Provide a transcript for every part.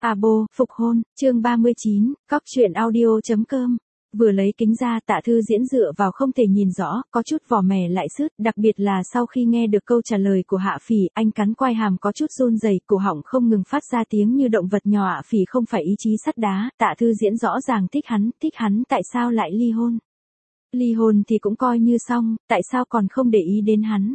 Abo, phục hôn, chương 39, cóc truyện audio.com. Vừa lấy kính ra, Tạ Thư Diễn dựa vào không thể nhìn rõ, có chút vò mẻ lại sứt, đặc biệt là sau khi nghe được câu trả lời của Hạ Phỉ, anh cắn quai hàm có chút run rẩy, cổ họng không ngừng phát ra tiếng như động vật nhỏ. Hạ Phỉ không phải ý chí sắt đá, Tạ Thư Diễn rõ ràng thích hắn tại sao lại ly hôn? Ly hôn thì cũng coi như xong, tại sao còn không để ý đến hắn?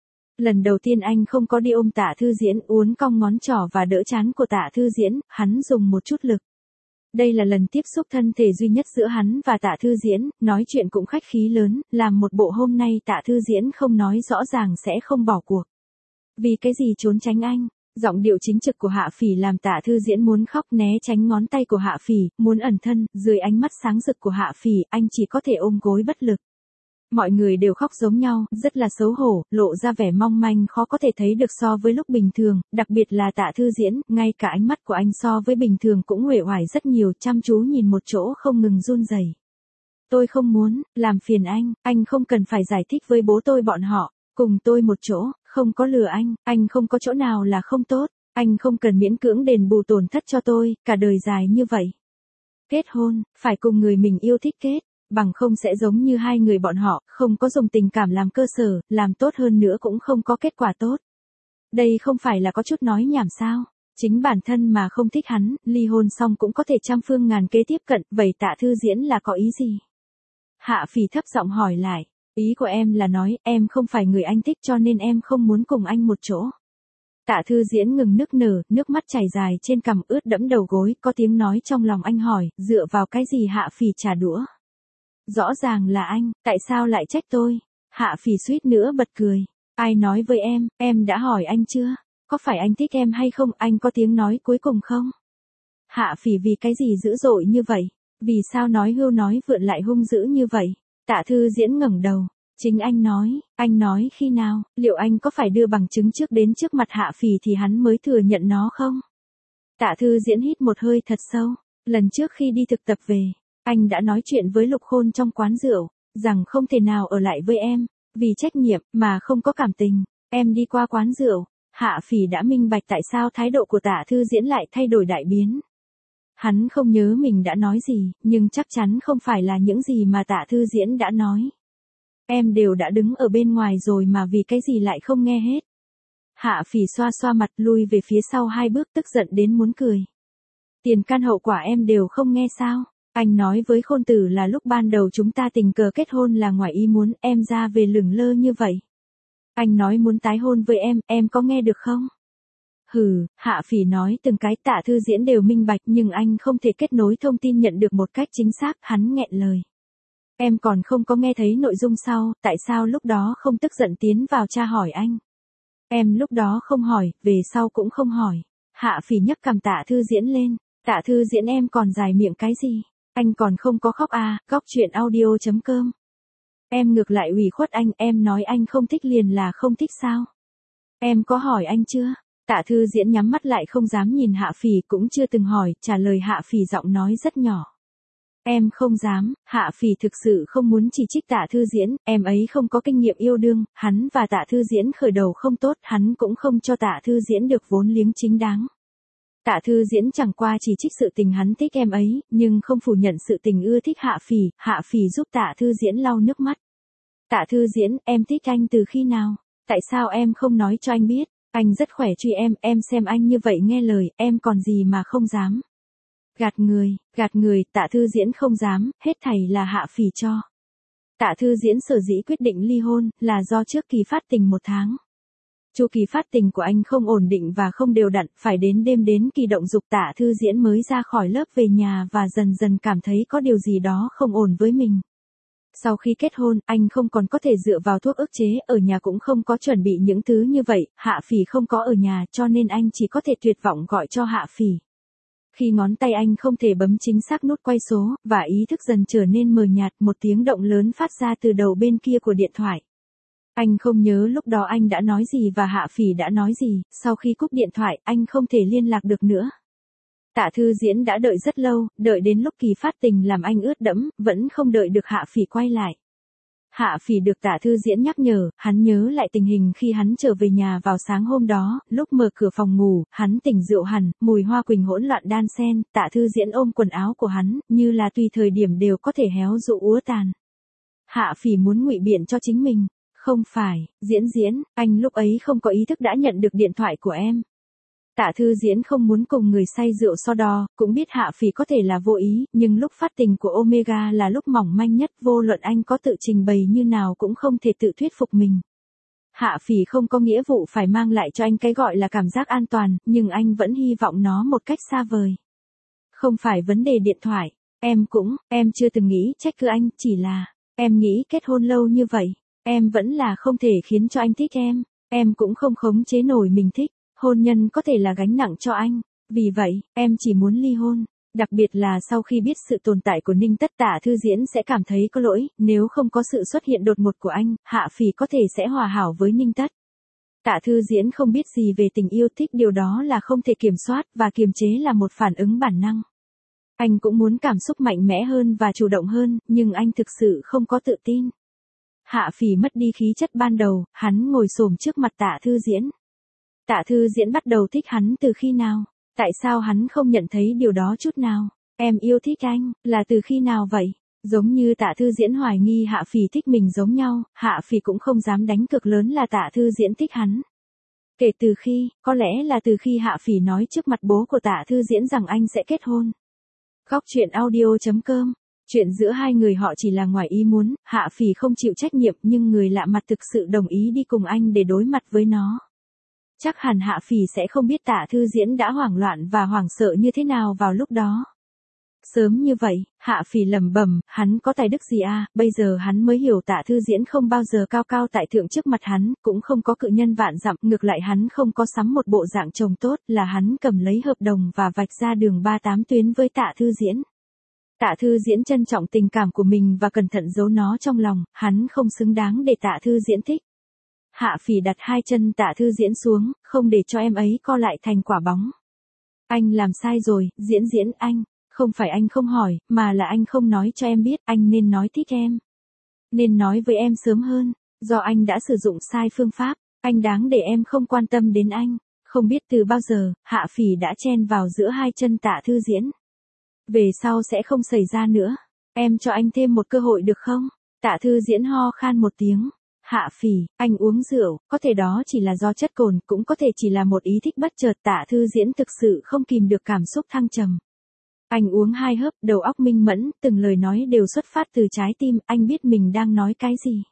Lần đầu tiên anh không có đi ôm Tạ Thư Diễn, uốn cong ngón trỏ và đỡ trán của Tạ Thư Diễn, hắn dùng một chút lực. Đây là lần tiếp xúc thân thể duy nhất giữa hắn và Tạ Thư Diễn, nói chuyện cũng khách khí lớn, làm một bộ hôm nay Tạ Thư Diễn không nói rõ ràng sẽ không bỏ cuộc. Vì cái gì trốn tránh anh? Giọng điệu chính trực của Hạ Phỉ làm Tạ Thư Diễn muốn khóc, né tránh ngón tay của Hạ Phỉ, muốn ẩn thân, dưới ánh mắt sáng rực của Hạ Phỉ, anh chỉ có thể ôm gối bất lực. Mọi người đều khóc giống nhau, rất là xấu hổ, lộ ra vẻ mong manh khó có thể thấy được so với lúc bình thường, đặc biệt là Tạ Thư Diễn, ngay cả ánh mắt của anh so với bình thường cũng uể oải rất nhiều, chăm chú nhìn một chỗ không ngừng run rẩy. Tôi không muốn làm phiền anh không cần phải giải thích với bố tôi bọn họ, cùng tôi một chỗ, không có lừa anh không có chỗ nào là không tốt, anh không cần miễn cưỡng đền bù tổn thất cho tôi, cả đời dài như vậy. Kết hôn, phải cùng người mình yêu thích kết. Bằng không sẽ giống như hai người bọn họ, không có dùng tình cảm làm cơ sở, làm tốt hơn nữa cũng không có kết quả tốt. Đây không phải là có chút nói nhảm sao? Chính bản thân mà không thích hắn, ly hôn xong cũng có thể trăm phương ngàn kế tiếp cận, vậy Tạ Thư Diễn là có ý gì? Hạ Phỉ thấp giọng hỏi lại, ý của em là nói, em không phải người anh thích cho nên em không muốn cùng anh một chỗ. Tạ Thư Diễn ngừng nức nở, nước mắt chảy dài trên cằm ướt đẫm đầu gối, có tiếng nói trong lòng anh hỏi, dựa vào cái gì Hạ Phỉ trả đũa? Rõ ràng là anh, tại sao lại trách tôi? Hạ Phỉ suýt nữa bật cười. Ai nói với em đã hỏi anh chưa? Có phải anh thích em hay không? Anh có tiếng nói cuối cùng không? Hạ Phỉ vì cái gì dữ dội như vậy? Vì sao nói hưu nói vượn lại hung dữ như vậy? Tạ Thư Diễn ngẩng đầu. Chính anh nói khi nào? Liệu anh có phải đưa bằng chứng trước đến trước mặt Hạ Phỉ thì hắn mới thừa nhận nó không? Tạ Thư Diễn hít một hơi thật sâu. Lần trước khi đi thực tập về, anh đã nói chuyện với Lục Khôn trong quán rượu, rằng không thể nào ở lại với em, vì trách nhiệm, mà không có cảm tình. Em đi qua quán rượu, Hạ Phỉ đã minh bạch tại sao thái độ của Tạ Thư Diễn lại thay đổi đại biến. Hắn không nhớ mình đã nói gì, nhưng chắc chắn không phải là những gì mà Tạ Thư Diễn đã nói. Em đều đã đứng ở bên ngoài rồi mà vì cái gì lại không nghe hết. Hạ Phỉ xoa xoa mặt lui về phía sau 2 bước tức giận đến muốn cười. Tiền căn hậu quả em đều không nghe sao? Anh nói với Khôn Tử là lúc ban đầu chúng ta tình cờ kết hôn là ngoài ý muốn, em ra về lửng lơ như vậy. Anh nói muốn tái hôn với em có nghe được không? Hừ, Hạ Phỉ nói từng cái Tạ Thư Diễn đều minh bạch nhưng anh không thể kết nối thông tin nhận được một cách chính xác, hắn nghẹn lời. Em còn không có nghe thấy nội dung sau, tại sao lúc đó không tức giận tiến vào tra hỏi anh? Em lúc đó không hỏi, về sau cũng không hỏi. Hạ Phỉ nhấc cằm Tạ Thư Diễn lên. Tạ Thư Diễn em còn dài miệng cái gì? Anh còn không có khóc à? Cóc truyện audio.com. Em ngược lại ủy khuất anh, em nói anh không thích liền là không thích sao? Em có hỏi anh chưa? Tạ Thư Diễn nhắm mắt lại không dám nhìn Hạ Phỉ, cũng chưa từng hỏi, trả lời Hạ Phỉ giọng nói rất nhỏ. Em không dám. Hạ Phỉ thực sự không muốn chỉ trích Tạ Thư Diễn, em ấy không có kinh nghiệm yêu đương, hắn và Tạ Thư Diễn khởi đầu không tốt, hắn cũng không cho Tạ Thư Diễn được vốn liếng chính đáng. Tạ Thư Diễn chẳng qua chỉ trích sự tình hắn thích em ấy, nhưng không phủ nhận sự tình ưa thích Hạ Phỉ giúp Tạ Thư Diễn lau nước mắt. Tạ Thư Diễn, em thích anh từ khi nào? Tại sao em không nói cho anh biết? Anh rất khỏe truy em xem anh như vậy nghe lời, em còn gì mà không dám. Gạt người, Tạ Thư Diễn không dám, hết thảy là Hạ Phỉ cho. Tạ Thư Diễn sở dĩ quyết định ly hôn, là do trước kỳ phát tình 1 tháng. Chu kỳ phát tình của anh không ổn định và không đều đặn, phải đến đêm đến kỳ động dục Tạ Thư Diễn mới ra khỏi lớp về nhà và dần dần cảm thấy có điều gì đó không ổn với mình. Sau khi kết hôn, anh không còn có thể dựa vào thuốc ức chế, ở nhà cũng không có chuẩn bị những thứ như vậy, Hạ Phỉ không có ở nhà cho nên anh chỉ có thể tuyệt vọng gọi cho Hạ Phỉ. Khi ngón tay anh không thể bấm chính xác nút quay số, và ý thức dần trở nên mờ nhạt, một tiếng động lớn phát ra từ đầu bên kia của điện thoại. Anh không nhớ lúc đó anh đã nói gì và Hạ Phỉ đã nói gì, sau khi cúp điện thoại, anh không thể liên lạc được nữa. Tạ Thư Diễn đã đợi rất lâu, đợi đến lúc kỳ phát tình làm anh ướt đẫm, vẫn không đợi được Hạ Phỉ quay lại. Hạ Phỉ được Tạ Thư Diễn nhắc nhở, hắn nhớ lại tình hình khi hắn trở về nhà vào sáng hôm đó, lúc mở cửa phòng ngủ, hắn tỉnh rượu hẳn, mùi hoa quỳnh hỗn loạn đan xen, Tạ Thư Diễn ôm quần áo của hắn, như là tùy thời điểm đều có thể héo rũ úa tàn. Hạ Phỉ muốn ngụy biện cho chính mình, không phải, Diễn, anh lúc ấy không có ý thức đã nhận được điện thoại của em. Tạ Thư Diễn không muốn cùng người say rượu so đo, cũng biết Hạ Phỉ có thể là vô ý, nhưng lúc phát tình của Omega là lúc mỏng manh nhất, vô luận anh có tự trình bày như nào cũng không thể tự thuyết phục mình. Hạ Phỉ không có nghĩa vụ phải mang lại cho anh cái gọi là cảm giác an toàn, nhưng anh vẫn hy vọng nó một cách xa vời. Không phải vấn đề điện thoại, em chưa từng nghĩ trách cứ anh, chỉ là, em nghĩ kết hôn lâu như vậy, em vẫn là không thể khiến cho anh thích em cũng không khống chế nổi mình thích. Hôn nhân có thể là gánh nặng cho anh, vì vậy, em chỉ muốn ly hôn. Đặc biệt là sau khi biết sự tồn tại của Ninh Tất, Tạ Thư Diễn sẽ cảm thấy có lỗi, nếu không có sự xuất hiện đột ngột của anh, Hạ Phỉ có thể sẽ hòa hảo với Ninh Tất. Tạ Thư Diễn không biết gì về tình yêu, thích điều đó là không thể kiểm soát, và kiềm chế là một phản ứng bản năng. Anh cũng muốn cảm xúc mạnh mẽ hơn và chủ động hơn, nhưng anh thực sự không có tự tin. Hạ Phỉ mất đi khí chất ban đầu, hắn ngồi xổm trước mặt Tạ Thư Diễn. Tạ Thư Diễn bắt đầu thích hắn từ khi nào? Tại sao hắn không nhận thấy điều đó chút nào? Em yêu thích anh, là từ khi nào vậy? Giống như Tạ Thư Diễn hoài nghi Hạ Phỉ thích mình giống nhau, Hạ Phỉ cũng không dám đánh cược lớn là Tạ Thư Diễn thích hắn. Kể từ khi, có lẽ là từ khi Hạ Phỉ nói trước mặt bố của Tạ Thư Diễn rằng anh sẽ kết hôn. Góc truyện audio.com. Chuyện giữa hai người họ chỉ là ngoài ý muốn, Hạ Phỉ không chịu trách nhiệm, nhưng người lạ mặt thực sự đồng ý đi cùng anh để đối mặt với nó. Chắc hẳn Hạ Phỉ sẽ không biết Tạ Thư Diễn đã hoảng loạn và hoảng sợ như thế nào vào lúc đó. Sớm như vậy, Hạ Phỉ lẩm bẩm, hắn có tài đức gì à, bây giờ hắn mới hiểu Tạ Thư Diễn không bao giờ cao cao tại thượng trước mặt hắn, cũng không có cự nhân vạn dặm, ngược lại hắn không có sắm một bộ dạng chồng tốt, là hắn cầm lấy hợp đồng và vạch ra đường 38 tuyến với Tạ Thư Diễn. Tạ Thư Diễn trân trọng tình cảm của mình và cẩn thận giấu nó trong lòng, hắn không xứng đáng để Tạ Thư Diễn thích. Hạ Phỉ đặt hai chân Tạ Thư Diễn xuống, không để cho em ấy co lại thành quả bóng. Anh làm sai rồi, Diễn anh. Không phải anh không hỏi, mà là anh không nói cho em biết, anh nên nói thích em. Nên nói với em sớm hơn, do anh đã sử dụng sai phương pháp, anh đáng để em không quan tâm đến anh. Không biết từ bao giờ, Hạ Phỉ đã chen vào giữa hai chân Tạ Thư Diễn. Về sau sẽ không xảy ra nữa. Em cho anh thêm một cơ hội được không? Tạ Thư Diễn ho khan một tiếng. Hạ Phỉ, anh uống rượu, có thể đó chỉ là do chất cồn, cũng có thể chỉ là một ý thích bất chợt. Tạ Thư Diễn thực sự không kìm được cảm xúc thăng trầm. Anh uống hai hớp, đầu óc minh mẫn, từng lời nói đều xuất phát từ trái tim, anh biết mình đang nói cái gì.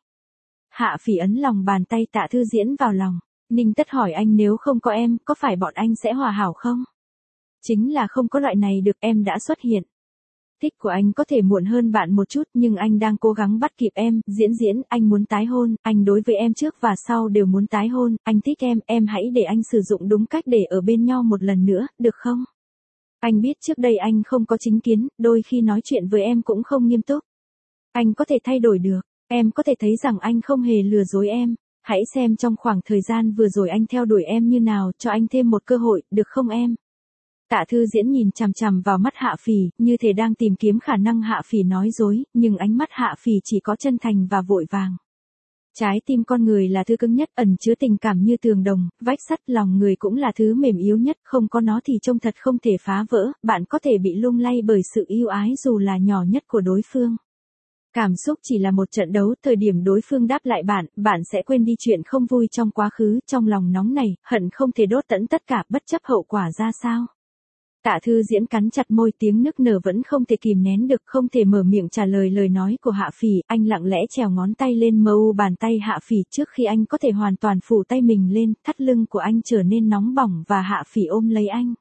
Hạ Phỉ ấn lòng bàn tay Tạ Thư Diễn vào lòng. Ninh Tất hỏi anh, nếu không có em, có phải bọn anh sẽ hòa hảo không? Chính là không có loại này được, em đã xuất hiện. Thích của anh có thể muộn hơn bạn một chút, nhưng anh đang cố gắng bắt kịp em. Diễn, anh muốn tái hôn, anh đối với em trước và sau đều muốn tái hôn, anh thích em hãy để anh sử dụng đúng cách để ở bên nhau một lần nữa, được không? Anh biết trước đây anh không có chính kiến, đôi khi nói chuyện với em cũng không nghiêm túc. Anh có thể thay đổi được, em có thể thấy rằng anh không hề lừa dối em. Hãy xem trong khoảng thời gian vừa rồi anh theo đuổi em như nào, cho anh thêm một cơ hội, được không em? Tạ Thư Diễn nhìn chằm chằm vào mắt Hạ Phỉ, như thể đang tìm kiếm khả năng Hạ Phỉ nói dối, nhưng ánh mắt Hạ Phỉ chỉ có chân thành và vội vàng. Trái tim con người là thứ cứng nhất, ẩn chứa tình cảm như tường đồng, vách sắt, lòng người cũng là thứ mềm yếu nhất, không có nó thì trông thật không thể phá vỡ, bạn có thể bị lung lay bởi sự yêu ái dù là nhỏ nhất của đối phương. Cảm xúc chỉ là một trận đấu, thời điểm đối phương đáp lại bạn sẽ quên đi chuyện không vui trong quá khứ, trong lòng nóng này, hận không thể đốt tận tất cả, bất chấp hậu quả ra sao. Tạ Thư Diễn cắn chặt môi, tiếng nức nở vẫn không thể kìm nén được, không thể mở miệng trả lời lời nói của Hạ Phỉ, anh lặng lẽ trèo ngón tay lên mu bàn tay Hạ Phỉ trước khi anh có thể hoàn toàn phủ tay mình lên, thắt lưng của anh trở nên nóng bỏng và Hạ Phỉ ôm lấy anh.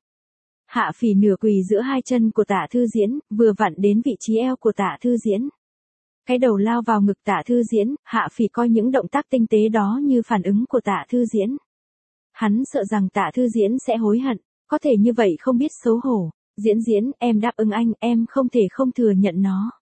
Hạ Phỉ nửa quỳ giữa hai chân của Tạ Thư Diễn, vừa vặn đến vị trí eo của Tạ Thư Diễn. Cái đầu lao vào ngực Tạ Thư Diễn, Hạ Phỉ coi những động tác tinh tế đó như phản ứng của Tạ Thư Diễn. Hắn sợ rằng Tạ Thư Diễn sẽ hối hận. Có thể như vậy không biết xấu hổ. Diễn, em đáp ứng anh, em không thể không thừa nhận nó.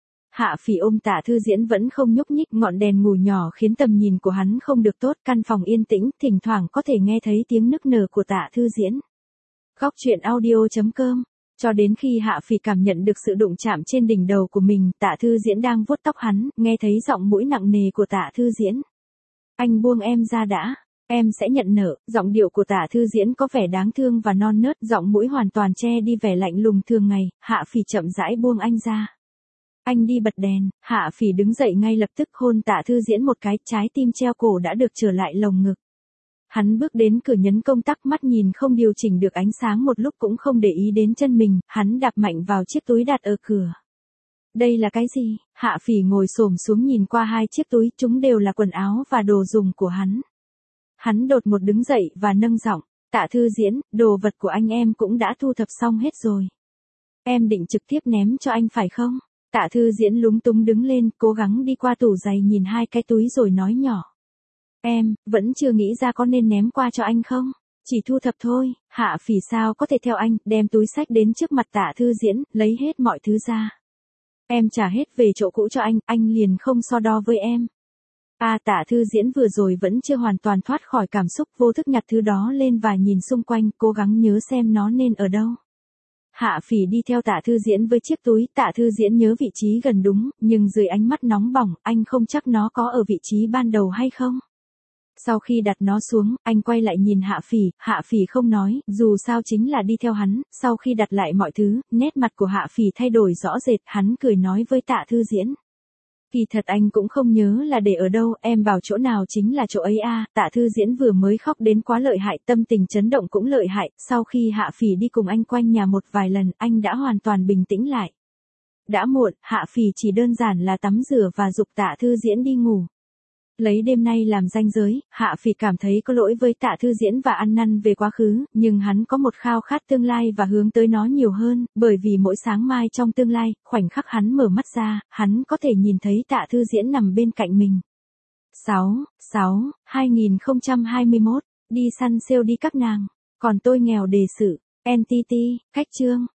Hạ Phỉ ôm Tạ Thư Diễn vẫn không nhúc nhích, ngọn đèn ngủ nhỏ khiến tầm nhìn của hắn không được tốt, căn phòng yên tĩnh, thỉnh thoảng có thể nghe thấy tiếng nức nở của Tạ Thư Diễn. Góc truyện audio.com Cho đến khi Hạ Phỉ cảm nhận được sự đụng chạm trên đỉnh đầu của mình, Tạ Thư Diễn đang vuốt tóc hắn, nghe thấy giọng mũi nặng nề của Tạ Thư Diễn. Anh buông em ra đã, em sẽ nhận nợ. Giọng điệu của Tạ Thư Diễn có vẻ đáng thương và non nớt, giọng mũi hoàn toàn che đi vẻ lạnh lùng thường ngày. Hạ Phỉ chậm rãi buông anh ra. Anh đi bật đèn. Hạ Phỉ đứng dậy ngay lập tức, hôn Tạ Thư Diễn một cái, trái tim treo cổ đã được trở lại lồng ngực. Hắn bước đến cửa nhấn công tắc, mắt nhìn không điều chỉnh được ánh sáng một lúc, cũng không để ý đến chân mình, hắn đạp mạnh vào chiếc túi đặt ở cửa. Đây là cái gì? Hạ Phỉ ngồi xổm xuống nhìn qua hai chiếc túi, chúng đều là quần áo và đồ dùng của hắn. Hắn đột ngột đứng dậy và nâng giọng, Tạ Thư Diễn, đồ vật của anh em cũng đã thu thập xong hết rồi. Em định trực tiếp ném cho anh phải không? Tạ Thư Diễn lúng túng đứng lên, cố gắng đi qua tủ giày nhìn hai cái túi rồi nói nhỏ. Em, vẫn chưa nghĩ ra có nên ném qua cho anh không? Chỉ thu thập thôi. Hạ Phỉ sao có thể theo anh, đem túi xách đến trước mặt Tạ Thư Diễn, lấy hết mọi thứ ra. Em trả hết về chỗ cũ cho anh liền không so đo với em. Tạ Thư Diễn vừa rồi vẫn chưa hoàn toàn thoát khỏi cảm xúc, vô thức nhặt thứ đó lên và nhìn xung quanh, cố gắng nhớ xem nó nên ở đâu. Hạ Phỉ đi theo Tạ Thư Diễn với chiếc túi, Tạ Thư Diễn nhớ vị trí gần đúng, nhưng dưới ánh mắt nóng bỏng, anh không chắc nó có ở vị trí ban đầu hay không. Sau khi đặt nó xuống, anh quay lại nhìn Hạ Phỉ không nói, dù sao chính là đi theo hắn. Sau khi đặt lại mọi thứ, nét mặt của Hạ Phỉ thay đổi rõ rệt, hắn cười nói với Tạ Thư Diễn. Kỳ thật anh cũng không nhớ là để ở đâu, em bảo chỗ nào chính là chỗ ấy à. Tạ Thư Diễn vừa mới khóc đến quá lợi hại, tâm tình chấn động cũng lợi hại, sau khi Hạ Phỉ đi cùng anh quanh nhà một vài lần, anh đã hoàn toàn bình tĩnh lại. Đã muộn, Hạ Phỉ chỉ đơn giản là tắm rửa và giục Tạ Thư Diễn đi ngủ. Lấy đêm nay làm ranh giới, Hạ Phỉ cảm thấy có lỗi với Tạ Thư Diễn và ăn năn về quá khứ, nhưng hắn có một khao khát tương lai và hướng tới nó nhiều hơn, bởi vì mỗi sáng mai trong tương lai, khoảnh khắc hắn mở mắt ra, hắn có thể nhìn thấy Tạ Thư Diễn nằm bên cạnh mình. 2021, đi săn sale đi các nàng, còn tôi nghèo đề sự, NTT, cách chương.